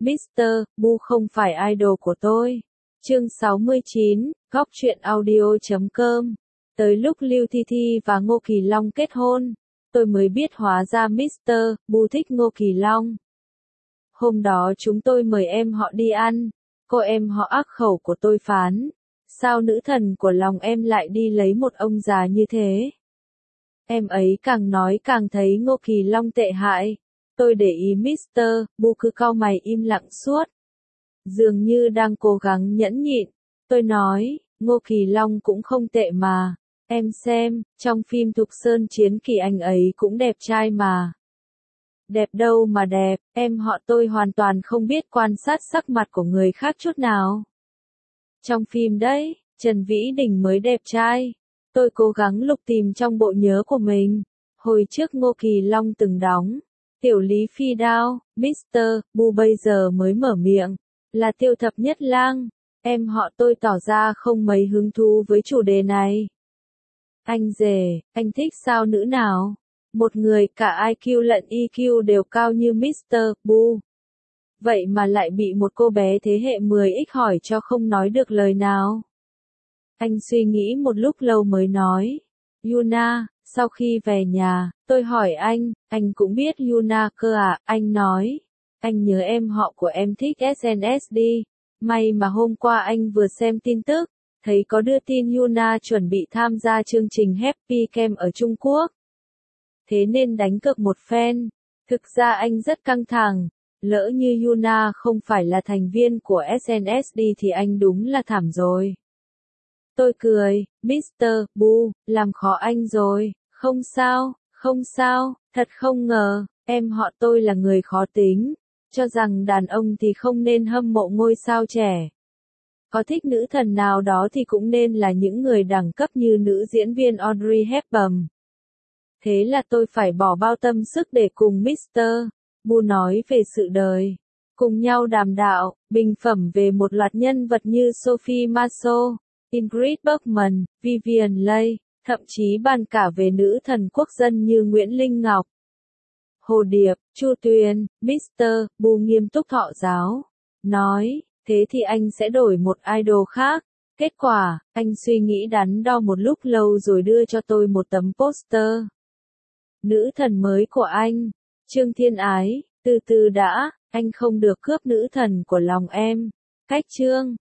Mr. Bu không phải idol của tôi. Chương 69, góc truyện audio.com. Tới lúc Lưu Thi Thi và Ngô Kỳ Long kết hôn, tôi mới biết hóa ra Mr. Bu thích Ngô Kỳ Long. Hôm đó chúng tôi mời em họ đi ăn, cô em họ ác khẩu của tôi phán, sao nữ thần của lòng em lại đi lấy một ông già như thế? Em ấy càng nói càng thấy Ngô Kỳ Long tệ hại. Tôi để ý Mr. Bu cứ cau mày im lặng suốt. Dường như đang cố gắng nhẫn nhịn. Tôi nói, Ngô Kỳ Long cũng không tệ mà. Em xem, trong phim Thục Sơn Chiến Kỳ anh ấy cũng đẹp trai mà. Đẹp đâu mà đẹp, em họ tôi hoàn toàn không biết quan sát sắc mặt của người khác chút nào. Trong phim đấy, Trần Vĩ Đình mới đẹp trai. Tôi cố gắng lục tìm trong bộ nhớ của mình. Hồi trước Ngô Kỳ Long từng đóng Tiểu Lý Phi Đao, Mr. Bu bây giờ mới mở miệng, là Tiêu Thập Nhất Lang. Em họ tôi tỏ ra không mấy hứng thú với chủ đề này. Anh rể, anh thích sao nữ nào? Một người cả IQ lẫn EQ đều cao như Mr. Bu. Vậy mà lại bị một cô bé thế hệ 10X hỏi cho không nói được lời nào. Anh suy nghĩ một lúc lâu mới nói. Yuna, sau khi về nhà, tôi hỏi anh cũng biết Yuna cơ à? Anh nói, anh nhớ em họ của em thích SNSD. May mà hôm qua anh vừa xem tin tức, thấy có đưa tin Yuna chuẩn bị tham gia chương trình Happy Camp ở Trung Quốc. Thế nên đánh cược một phen. Thực ra anh rất căng thẳng, lỡ như Yuna không phải là thành viên của SNSD thì anh đúng là thảm rồi. Tôi cười, Mr. Bu, làm khó anh rồi. Không sao, thật không ngờ, em họ tôi là người khó tính, cho rằng đàn ông thì không nên hâm mộ ngôi sao trẻ. Có thích nữ thần nào đó thì cũng nên là những người đẳng cấp như nữ diễn viên Audrey Hepburn. Thế là tôi phải bỏ bao tâm sức để cùng Mr. Bu nói về sự đời, cùng nhau đàm đạo, bình phẩm về một loạt nhân vật như Sophie Marceau, Ingrid Bergman, Vivian Leigh, thậm chí bàn cả về nữ thần quốc dân như Nguyễn Linh Ngọc, Hồ Điệp, Chu Tuyền. Mr. Bu nghiêm túc thọ giáo, nói, thế thì anh sẽ đổi một idol khác. Kết quả, anh suy nghĩ đắn đo một lúc lâu rồi đưa cho tôi một tấm poster. Nữ thần mới của anh, Trương Thiên Ái. Từ từ đã, anh không được cướp nữ thần của lòng em. Cách chương